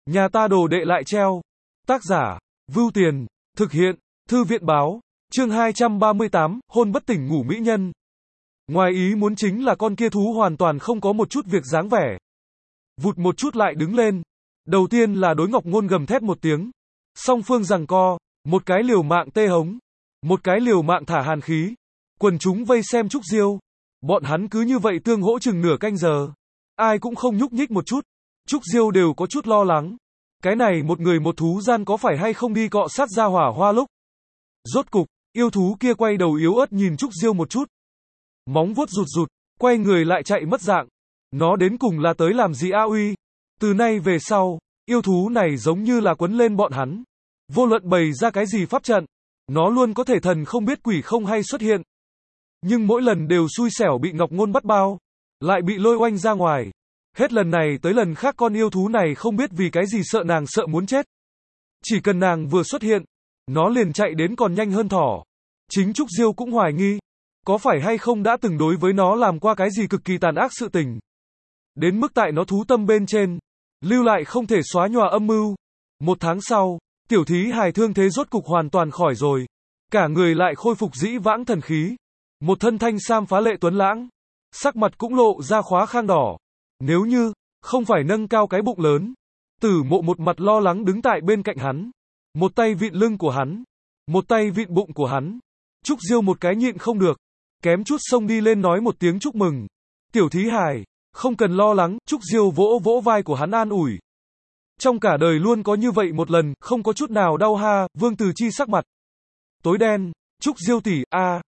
Nhà ta đồ đệ lại treo. Tác giả, Vưu Tiền, thực hiện, Thư viện báo, chương 238, hôn bất tỉnh ngủ mỹ nhân. Ngoài ý muốn chính là con kia thú hoàn toàn không có một chút việc dáng vẻ. Vụt một chút lại đứng lên. Đầu tiên là đối Ngọc Ngôn gầm thét một tiếng. Song phương giằng co, một cái liều mạng tê hống, một cái liều mạng thả hàn khí. Quần chúng vây xem Trúc Diêu. Bọn hắn cứ như vậy tương hỗ chừng nửa canh giờ. Ai cũng không nhúc nhích một chút. Trúc Diêu đều có chút lo lắng. Cái này một người một thú gian có phải hay không đi cọ sát ra hỏa hoa lúc. Rốt cục, yêu thú kia quay đầu yếu ớt nhìn Trúc Diêu một chút. Móng vuốt rụt rụt, quay người lại chạy mất dạng. Nó đến cùng là tới làm gì a uy? Từ nay về sau, yêu thú này giống như là quấn lên bọn hắn. Vô luận bày ra cái gì pháp trận, nó luôn có thể thần không biết quỷ không hay xuất hiện. Nhưng mỗi lần đều xui xẻo bị Ngọc Ngôn bắt bao, lại bị lôi oanh ra ngoài. Hết lần này tới lần khác con yêu thú này không biết vì cái gì sợ nàng sợ muốn chết. Chỉ cần nàng vừa xuất hiện, nó liền chạy đến còn nhanh hơn thỏ. Chính Trúc Diêu cũng hoài nghi, có phải hay không đã từng đối với nó làm qua cái gì cực kỳ tàn ác sự tình. Đến mức tại nó thú tâm bên trên, lưu lại không thể xóa nhòa âm mưu. Một tháng sau, tiểu thí hài thương thế rốt cục hoàn toàn khỏi rồi. Cả người lại khôi phục dĩ vãng thần khí. Một thân thanh sam phá lệ tuấn lãng. Sắc mặt cũng lộ ra khóa khang đỏ. Nếu như, không phải nâng cao cái bụng lớn. Tử Mộ một mặt lo lắng đứng tại bên cạnh hắn. Một tay vịn lưng của hắn. Một tay vịn bụng của hắn. Trúc Diêu một cái nhịn không được. Kém chút xông đi lên nói một tiếng chúc mừng. Tiểu thí hài, không cần lo lắng, Trúc Diêu vỗ vỗ vai của hắn an ủi. Trong cả đời luôn có như vậy một lần, không có chút nào đau ha, Vương Từ Chi sắc mặt tối đen. Trúc Diêu tỷ,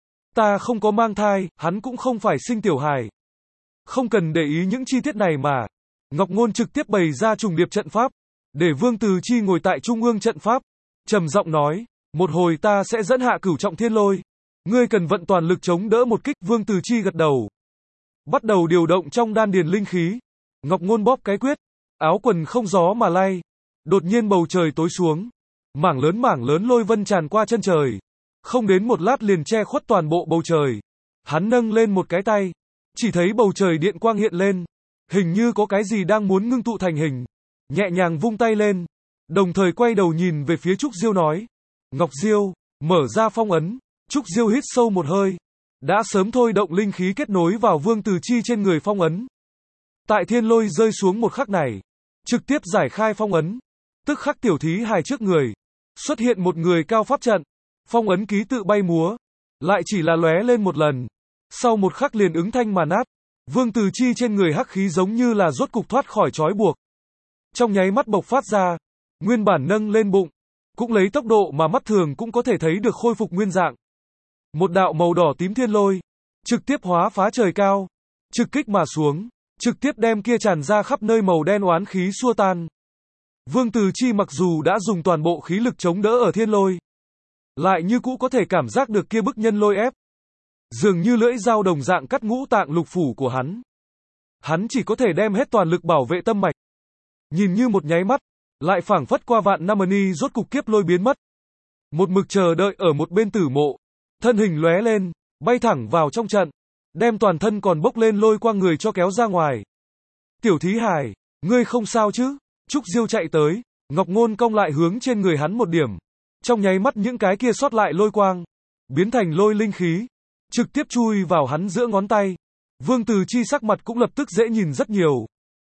ta không có mang thai, hắn cũng không phải sinh tiểu hài. Không cần để ý những chi tiết này mà. Ngọc Ngôn trực tiếp bày ra trùng điệp trận pháp, để Vương Từ Chi ngồi tại trung ương trận pháp, trầm giọng nói, một hồi ta sẽ dẫn hạ cửu trọng thiên lôi. Ngươi cần vận toàn lực chống đỡ một kích. Vương Từ Chi gật đầu. Bắt đầu điều động trong đan điền linh khí. Ngọc Ngôn bóp cái quyết. Áo quần không gió mà lay. Đột nhiên bầu trời tối xuống. Mảng lớn lôi vân tràn qua chân trời. Không đến một lát liền che khuất toàn bộ bầu trời. Hắn nâng lên một cái tay. Chỉ thấy bầu trời điện quang hiện lên. Hình như có cái gì đang muốn ngưng tụ thành hình. Nhẹ nhàng vung tay lên. Đồng thời quay đầu nhìn về phía Trúc Diêu nói. Ngọc Diêu, mở ra phong ấn. Trúc Diêu hít sâu một hơi. Đã sớm thôi động linh khí kết nối vào Vương Từ Chi trên người phong ấn. Tại thiên lôi rơi xuống một khắc này. Trực tiếp giải khai phong ấn. Tức khắc tiểu thí hài trước người. Xuất hiện một người cao pháp trận. Phong ấn ký tự bay múa. Lại chỉ là lóe lên một lần. Sau một khắc liền ứng thanh mà nát. Vương Từ Chi trên người hắc khí giống như là rốt cục thoát khỏi trói buộc. Trong nháy mắt bộc phát ra. Nguyên bản nâng lên bụng. Cũng lấy tốc độ mà mắt thường cũng có thể thấy được khôi phục nguyên dạng. Một đạo màu đỏ tím thiên lôi. Trực tiếp hóa phá trời cao. Trực kích mà xuống. Trực tiếp đem kia tràn ra khắp nơi màu đen oán khí xua tan. Vương Từ Chi mặc dù đã dùng toàn bộ khí lực chống đỡ ở thiên lôi. Lại như cũ có thể cảm giác được kia bức nhân lôi ép. Dường như lưỡi dao đồng dạng cắt ngũ tạng lục phủ của hắn. Hắn chỉ có thể đem hết toàn lực bảo vệ tâm mạch. Nhìn như một nháy mắt. Lại phảng phất qua vạn năm ni rốt cục kiếp lôi biến mất. Một mực chờ đợi ở một bên Tử Mộ. Thân hình lóe lên, bay thẳng vào trong trận. Đem toàn thân còn bốc lên lôi qua người cho kéo ra ngoài. Tiểu thí hài, ngươi không sao chứ? Trúc Diêu chạy tới. Ngọc Ngôn cong lại hướng trên người hắn một điểm. Trong nháy mắt những cái kia sót lại lôi quang. Biến thành lôi linh khí. Trực tiếp chui vào hắn giữa ngón tay. Vương Từ Chi sắc mặt cũng lập tức dễ nhìn rất nhiều.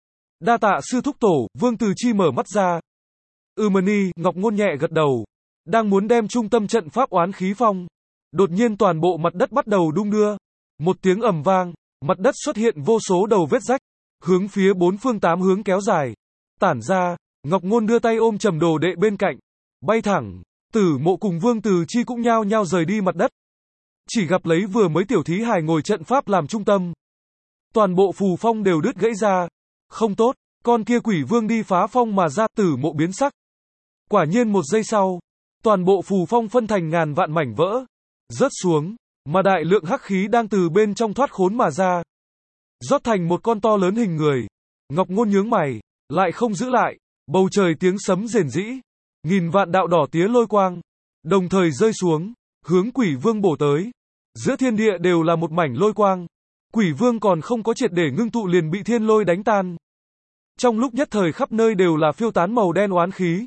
Đa tạ sư thúc tổ. Vương Từ Chi mở mắt ra. Mani, Ngọc Ngôn nhẹ gật đầu. Đang muốn đem trung tâm trận pháp oán khí phong. Đột nhiên toàn bộ mặt đất bắt đầu đung đưa. Một tiếng ầm vang, mặt đất xuất hiện vô số đầu vết rách. Hướng phía bốn phương tám hướng kéo dài. Tản ra, Ngọc Ngôn đưa tay ôm trầm đồ đệ bên cạnh. Bay thẳng, Tử Mộ cùng Vương Từ Chi cũng nhao nhao rời đi mặt đất. Chỉ gặp lấy vừa mới tiểu thí hài ngồi trận pháp làm trung tâm. Toàn bộ phù phong đều đứt gãy ra. Không tốt, con kia quỷ vương đi phá phong mà ra. Tử Mộ biến sắc. Quả nhiên một giây sau, toàn bộ phù phong phân thành ngàn vạn mảnh vỡ. Rớt xuống, mà đại lượng hắc khí đang từ bên trong thoát khốn mà ra. Rót thành một con to lớn hình người. Ngọc Ngôn nhướng mày, lại không giữ lại. Bầu trời tiếng sấm rền rĩ. Nghìn vạn đạo đỏ tía lôi quang. Đồng thời rơi xuống, hướng quỷ vương bổ tới. Giữa thiên địa đều là một mảnh lôi quang. Quỷ vương còn không có triệt để ngưng tụ liền bị thiên lôi đánh tan. Trong lúc nhất thời khắp nơi đều là phiêu tán màu đen oán khí.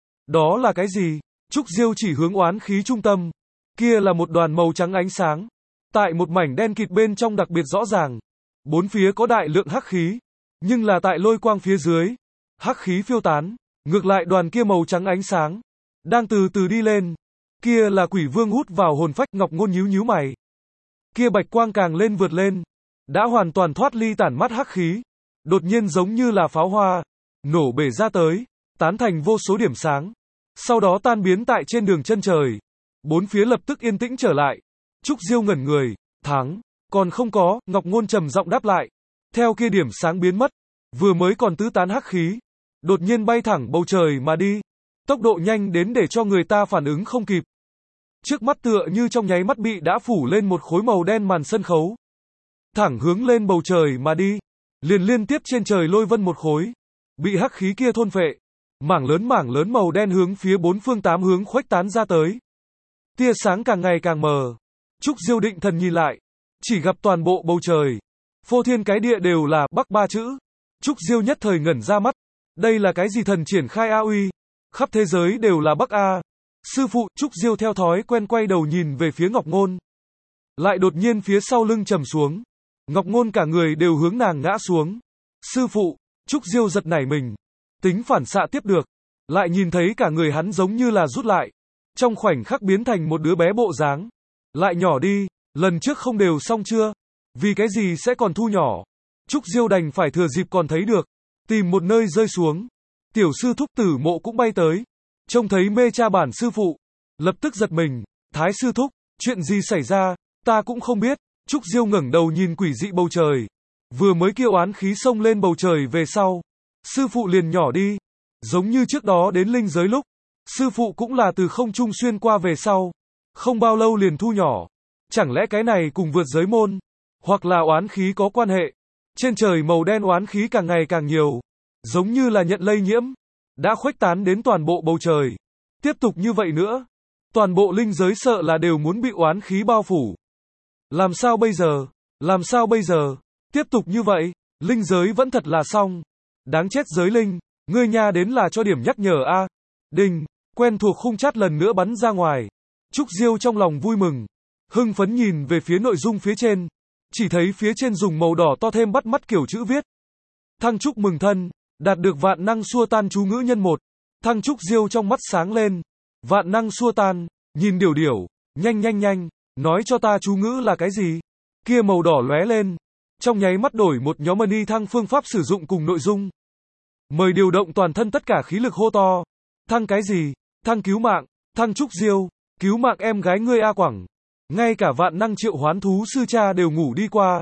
Đó là cái gì? Trúc Diêu chỉ hướng oán khí trung tâm. Kia là một đoàn màu trắng ánh sáng. Tại một mảnh đen kịt bên trong đặc biệt rõ ràng. Bốn phía có đại lượng hắc khí. Nhưng là tại lôi quang phía dưới. Hắc khí phiêu tán. Ngược lại đoàn kia màu trắng ánh sáng. Đang từ từ đi lên. Kia là quỷ vương hút vào hồn phách. Ngọc Ngôn nhíu nhíu mày. Kia bạch quang càng lên vượt lên. Đã hoàn toàn thoát ly tản mắt hắc khí. Đột nhiên giống như là pháo hoa. Nổ bể ra tới. Tán thành vô số điểm sáng. Sau đó tan biến tại trên đường chân trời. Bốn phía lập tức yên tĩnh trở lại. Trúc Diêu ngẩn người. Thắng. Còn không có. Ngọc Ngôn trầm giọng đáp lại. Theo kia điểm sáng biến mất. Vừa mới còn tứ tán hắc khí. Đột nhiên bay thẳng bầu trời mà đi. Tốc độ nhanh đến để cho người ta phản ứng không kịp. Trước mắt tựa như trong nháy mắt bị đã phủ lên một khối màu đen màn sân khấu. Thẳng hướng lên bầu trời mà đi. Liền liên tiếp trên trời lôi vân một khối. Bị hắc khí kia thôn phệ. Mảng lớn màu đen hướng phía bốn phương tám hướng khuếch tán ra tới. Tia sáng càng ngày càng mờ. Trúc Diêu định thần nhìn lại. Chỉ gặp toàn bộ bầu trời. Phô thiên cái địa đều là Bắc ba chữ. Trúc Diêu nhất thời ngẩn ra mắt. Đây là cái gì thần triển khai A uy? Khắp thế giới đều là Bắc A. Sư phụ, Trúc Diêu theo thói quen quay đầu nhìn về phía Ngọc Ngôn. Lại đột nhiên phía sau lưng trầm xuống. Ngọc Ngôn cả người đều hướng nàng ngã xuống. Sư phụ, Trúc Diêu giật nảy mình. Tính phản xạ tiếp được. Lại nhìn thấy cả người hắn giống như là rút lại. Trong khoảnh khắc biến thành một đứa bé bộ dáng. Lại nhỏ đi, lần trước không đều xong chưa? Vì cái gì sẽ còn thu nhỏ? Trúc Diêu đành phải thừa dịp còn thấy được. Tìm một nơi rơi xuống. Tiểu sư thúc Tử Mộ cũng bay tới. Trông thấy mê cha bản sư phụ. Lập tức giật mình. Thái sư thúc, chuyện gì xảy ra? Ta cũng không biết. Trúc Diêu ngẩng đầu nhìn quỷ dị bầu trời. Vừa mới kêu oán khí xông lên bầu trời về sau. Sư phụ liền nhỏ đi. Giống như trước đó đến linh giới lúc. Sư phụ cũng là từ không trung xuyên qua về sau. Không bao lâu liền thu nhỏ. Chẳng lẽ cái này cùng vượt giới môn? Hoặc là oán khí có quan hệ? Trên trời màu đen oán khí càng ngày càng nhiều. Giống như là nhận lây nhiễm. Đã khuếch tán đến toàn bộ bầu trời. Tiếp tục như vậy nữa. Toàn bộ linh giới sợ là đều muốn bị oán khí bao phủ. Làm sao bây giờ? Làm sao bây giờ? Tiếp tục như vậy. Linh giới vẫn thật là xong. Đáng chết giới linh. Ngươi nha đến là cho điểm nhắc nhở a. Đinh. Quen thuộc khung chat lần nữa bắn ra ngoài. Trúc Diêu trong lòng vui mừng. Hưng phấn nhìn về phía nội dung phía trên. Chỉ thấy phía trên dùng màu đỏ to thêm bắt mắt kiểu chữ viết. Thăng chúc mừng thân. Đạt được vạn năng xua tan chú ngữ nhân 1. Thăng Trúc Diêu trong mắt sáng lên. Vạn năng xua tan. Nhìn điều điều. Nhanh. Nói cho ta chú ngữ là cái gì? Kia màu đỏ lóe lên. Trong nháy mắt đổi một nhóm menu thăng phương pháp sử dụng cùng nội dung. Mời điều động toàn thân tất cả khí lực hô to. Thăng cái gì? Thăng cứu mạng. Thăng Trúc Diêu. Cứu mạng em gái ngươi A Quảng. Ngay cả vạn năng triệu hoán thú sư cha đều ngủ đi qua.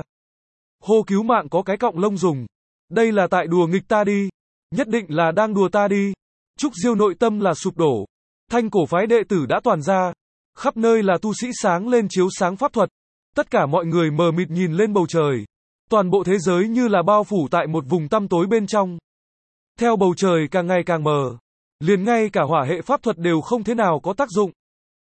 Hô cứu mạng có cái cọng lông dùng. Đây là tại đùa nghịch ta đi. Nhất định là đang đùa ta đi. Trúc Diêu nội tâm là sụp đổ. Thanh cổ phái đệ tử đã toàn ra. Khắp nơi là tu sĩ sáng lên chiếu sáng pháp thuật. Tất cả mọi người mờ mịt nhìn lên bầu trời. Toàn bộ thế giới như là bao phủ tại một vùng tăm tối bên trong. Theo bầu trời càng ngày càng mờ. Liền ngay cả hỏa hệ pháp thuật đều không thế nào có tác dụng.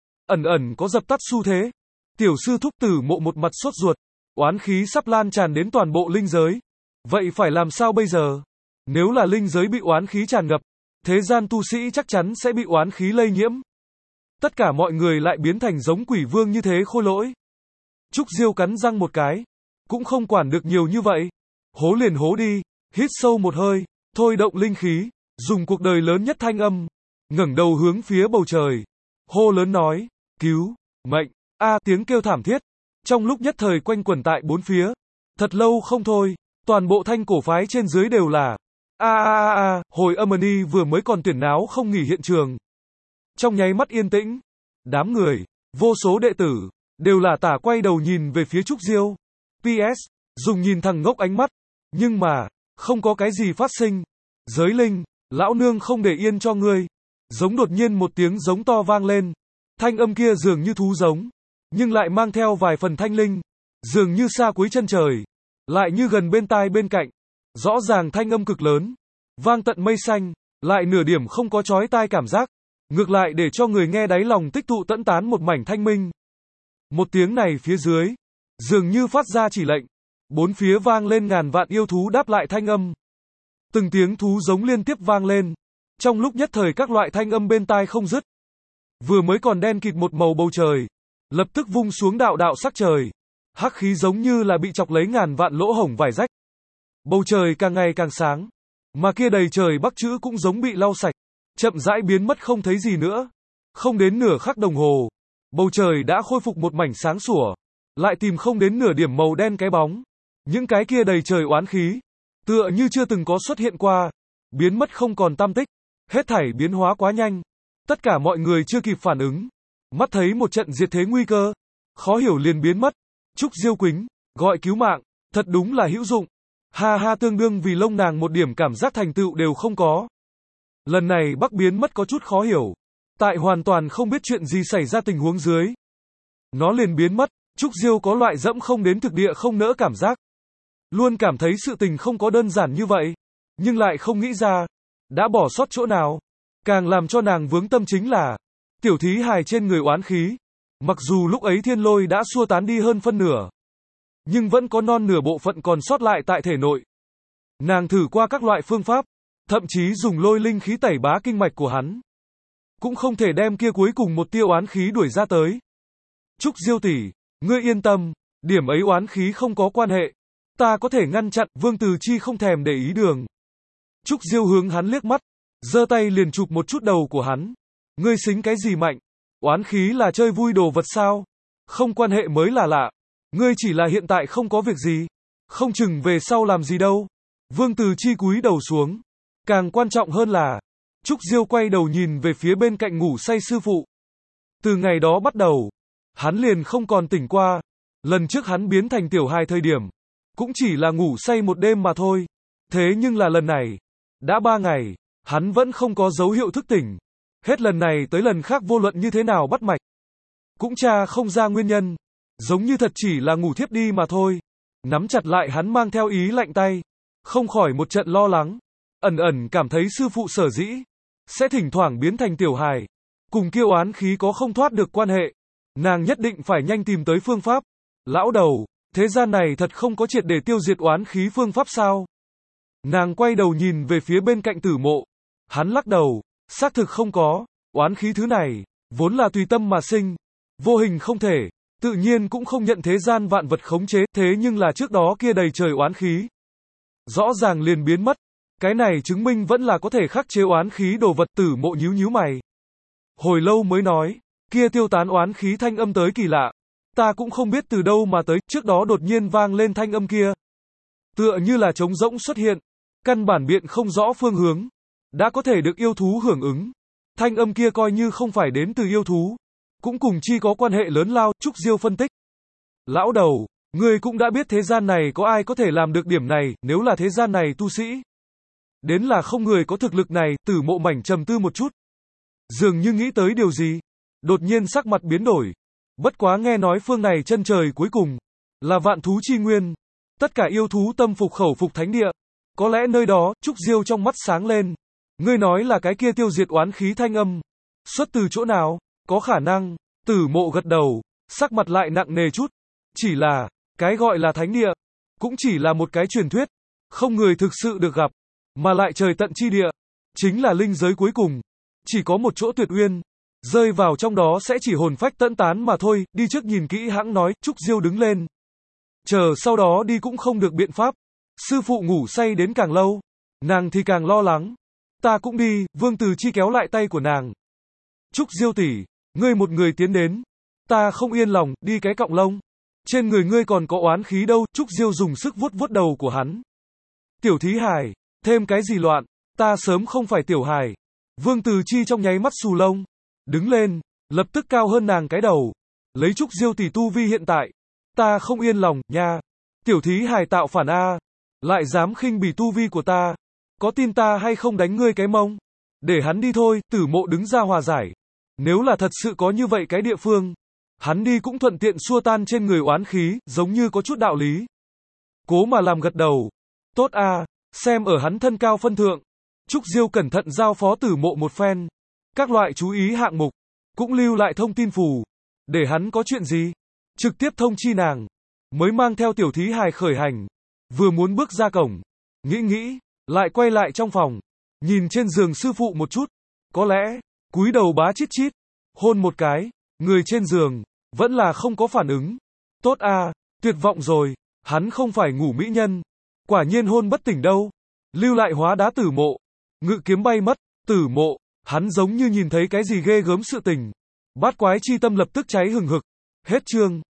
Ẩn có dập tắt xu thế. Tiểu sư thúc Tử Mộ một mặt sốt ruột. Oán khí sắp lan tràn đến toàn bộ linh giới. Vậy phải làm sao bây giờ? Nếu là linh giới bị oán khí tràn ngập, thế gian tu sĩ chắc chắn sẽ bị oán khí lây nhiễm. Tất cả mọi người lại biến thành giống quỷ vương như thế khôi lỗi. Trúc Diêu cắn răng một cái. Cũng không quản được nhiều như vậy. Hố liền hố đi. Hít sâu một hơi. Thôi động linh khí. Dùng cuộc đời lớn nhất thanh âm. Ngẩng đầu hướng phía bầu trời. Hô lớn nói. Cứu. Mệnh. Tiếng kêu thảm thiết. Trong lúc nhất thời quanh quẩn tại bốn phía. Thật lâu không thôi. Toàn bộ thanh cổ phái trên dưới đều là. Hồi Amani vừa mới còn tuyển náo không nghỉ hiện trường. Trong nháy mắt yên tĩnh. Đám người. Vô số đệ tử. Đều là tả quay đầu nhìn về phía Trúc Diêu. PS. Dùng nhìn thằng ngốc ánh mắt. Nhưng mà. Không có cái gì phát sinh. Giới linh. Lão nương không để yên cho ngươi. Giống đột nhiên một tiếng giống to vang lên. Thanh âm kia dường như thú giống. Nhưng lại mang theo vài phần thanh linh. Dường như xa cuối chân trời. Lại như gần bên tai bên cạnh. Rõ ràng thanh âm cực lớn. Vang tận mây xanh. Lại nửa điểm không có chói tai cảm giác. Ngược lại để cho người nghe đáy lòng tích tụ tẫn tán một mảnh thanh minh. Một tiếng này phía dưới. Dường như phát ra chỉ lệnh. Bốn phía vang lên ngàn vạn yêu thú đáp lại thanh âm. Từng tiếng thú giống liên tiếp vang lên. Trong lúc nhất thời các loại thanh âm bên tai không dứt. Vừa mới còn đen kịt một màu bầu trời, lập tức vung xuống đạo đạo sắc trời. Hắc khí giống như là bị chọc lấy ngàn vạn lỗ hổng vải rách. Bầu trời càng ngày càng sáng, mà kia đầy trời bắc chữ cũng giống bị lau sạch, chậm rãi biến mất không thấy gì nữa. Không đến nửa khắc đồng hồ, bầu trời đã khôi phục một mảnh sáng sủa, lại tìm không đến nửa điểm màu đen cái bóng. Những cái kia đầy trời oán khí, tựa như chưa từng có xuất hiện qua, biến mất không còn tăm tích. Hết thảy biến hóa quá nhanh, tất cả mọi người chưa kịp phản ứng, mắt thấy một trận diệt thế nguy cơ, khó hiểu liền biến mất. Trúc Diêu Quýnh, gọi cứu mạng, thật đúng là hữu dụng. Ha ha, tương đương vì lông nàng một điểm cảm giác thành tựu đều không có. Lần này Bắc biến mất có chút khó hiểu, tại hoàn toàn không biết chuyện gì xảy ra tình huống dưới. Nó liền biến mất, Trúc Diêu có loại dẫm không đến thực địa không nỡ cảm giác. Luôn cảm thấy sự tình không có đơn giản như vậy, nhưng lại không nghĩ ra, đã bỏ sót chỗ nào. Càng làm cho nàng vướng tâm chính là, tiểu thí hài trên người oán khí. Mặc dù lúc ấy thiên lôi đã xua tán đi hơn phân nửa, nhưng vẫn có non nửa bộ phận còn sót lại tại thể nội. Nàng thử qua các loại phương pháp, thậm chí dùng lôi linh khí tẩy bá kinh mạch của hắn, cũng không thể đem kia cuối cùng một tia oán khí đuổi ra tới. Trúc Diêu tỷ, ngươi yên tâm, điểm ấy oán khí không có quan hệ, ta có thể ngăn chặn. Vương Từ Chi không thèm để ý đường. Trúc Diêu hướng hắn liếc mắt, giơ tay liền chụp một chút đầu của hắn. Ngươi xính cái gì mạnh? Oán khí là chơi vui đồ vật sao? Không quan hệ mới là lạ. Ngươi chỉ là hiện tại không có việc gì, không chừng về sau làm gì đâu. Vương Từ Chi cúi đầu xuống. Càng quan trọng hơn là, Trúc Diêu quay đầu nhìn về phía bên cạnh ngủ say sư phụ. Từ ngày đó bắt đầu, hắn liền không còn tỉnh qua. Lần trước hắn biến thành tiểu hài thời điểm, cũng chỉ là ngủ say một đêm mà thôi. Thế nhưng là lần này, đã 3 ngày, hắn vẫn không có dấu hiệu thức tỉnh. Hết lần này tới lần khác vô luận như thế nào bắt mạch, cũng tra không ra nguyên nhân. Giống như thật chỉ là ngủ thiếp đi mà thôi. Nắm chặt lại hắn mang theo ý lạnh tay, không khỏi một trận lo lắng. Ẩn ẩn cảm thấy sư phụ sở dĩ sẽ thỉnh thoảng biến thành tiểu hài, cùng kiêu oán khí có không thoát được quan hệ. Nàng nhất định phải nhanh tìm tới phương pháp. Lão đầu, thế gian này thật không có triệt để tiêu diệt oán khí phương pháp sao? Nàng quay đầu nhìn về phía bên cạnh Tử Mộ. Hắn lắc đầu, xác thực không có. Oán khí thứ này, vốn là tùy tâm mà sinh, vô hình không thể, tự nhiên cũng không nhận thế gian vạn vật khống chế. Thế nhưng là trước đó kia đầy trời oán khí, rõ ràng liền biến mất. Cái này chứng minh vẫn là có thể khắc chế oán khí đồ vật. Tử Mộ nhíu nhíu mày, hồi lâu mới nói, kia tiêu tán oán khí thanh âm tới kỳ lạ. Ta cũng không biết từ đâu mà tới, trước đó đột nhiên vang lên thanh âm kia, tựa như là trống rỗng xuất hiện, căn bản biện không rõ phương hướng, đã có thể được yêu thú hưởng ứng. Thanh âm kia coi như không phải đến từ yêu thú, cũng cùng chi có quan hệ lớn lao. Trúc Diêu phân tích. Lão đầu, ngươi cũng đã biết thế gian này có ai có thể làm được điểm này. Nếu là thế gian này tu sĩ, đến là không người có thực lực này. Tử Mộ mảnh trầm tư một chút, dường như nghĩ tới điều gì, đột nhiên sắc mặt biến đổi. Bất quá nghe nói phương này chân trời cuối cùng là vạn thú chi nguyên, tất cả yêu thú tâm phục khẩu phục thánh địa, có lẽ nơi đó. Trúc Diêu trong mắt sáng lên. Ngươi nói là cái kia tiêu diệt oán khí thanh âm, xuất từ chỗ nào? Có khả năng. Tử Mộ gật đầu, sắc mặt lại nặng nề chút. Chỉ là, cái gọi là thánh địa, cũng chỉ là một cái truyền thuyết, không người thực sự được gặp, mà lại trời tận chi địa, chính là linh giới cuối cùng, chỉ có một chỗ tuyệt uyên, rơi vào trong đó sẽ chỉ hồn phách tận tán mà thôi. Đi trước nhìn kỹ hãng nói. Trúc Diêu đứng lên, chờ sau đó đi cũng không được biện pháp. Sư phụ ngủ say đến càng lâu, nàng thì càng lo lắng. Ta cũng đi. Vương Từ Chi kéo lại tay của nàng. Trúc Diêu tỷ, ngươi một người tiến đến, ta không yên lòng. Đi cái cọng lông, trên người ngươi còn có oán khí đâu. Trúc Diêu dùng sức vuốt vuốt đầu của hắn. Tiểu thí hài, thêm cái gì loạn, ta sớm không phải tiểu hài. Vương Từ Chi trong nháy mắt xù lông, đứng lên, lập tức cao hơn nàng cái đầu. Lấy Trúc Diêu tỷ tu vi hiện tại, ta không yên lòng nha. Tiểu thí hài tạo phản a, lại dám khinh bỉ tu vi của ta, có tin ta hay không đánh ngươi cái mông? Để hắn đi thôi. Tử Mộ đứng ra hòa giải. Nếu là thật sự có như vậy cái địa phương, hắn đi cũng thuận tiện xua tan trên người oán khí, giống như có chút đạo lý. Cố mà làm gật đầu. Tốt a, xem ở hắn thân cao phân thượng. Trúc Diêu cẩn thận giao phó Tử Mộ một phen, các loại chú ý hạng mục, cũng lưu lại thông tin phù, để hắn có chuyện gì, trực tiếp thông chi nàng. Mới mang theo tiểu thí hài khởi hành. Vừa muốn bước ra cổng, nghĩ, Lại quay lại trong phòng, nhìn trên giường sư phụ một chút, có lẽ, cúi đầu bá chít chít, hôn một cái, người trên giường, vẫn là không có phản ứng. Tốt à, tuyệt vọng rồi, hắn không phải ngủ mỹ nhân. Quả nhiên hôn bất tỉnh đâu. Lưu lại hóa đá tử mộ. Ngự kiếm bay mất, tử mộ, hắn giống như nhìn thấy cái gì ghê gớm sự tình. Bát quái chi tâm lập tức cháy hừng hực. Hết chương.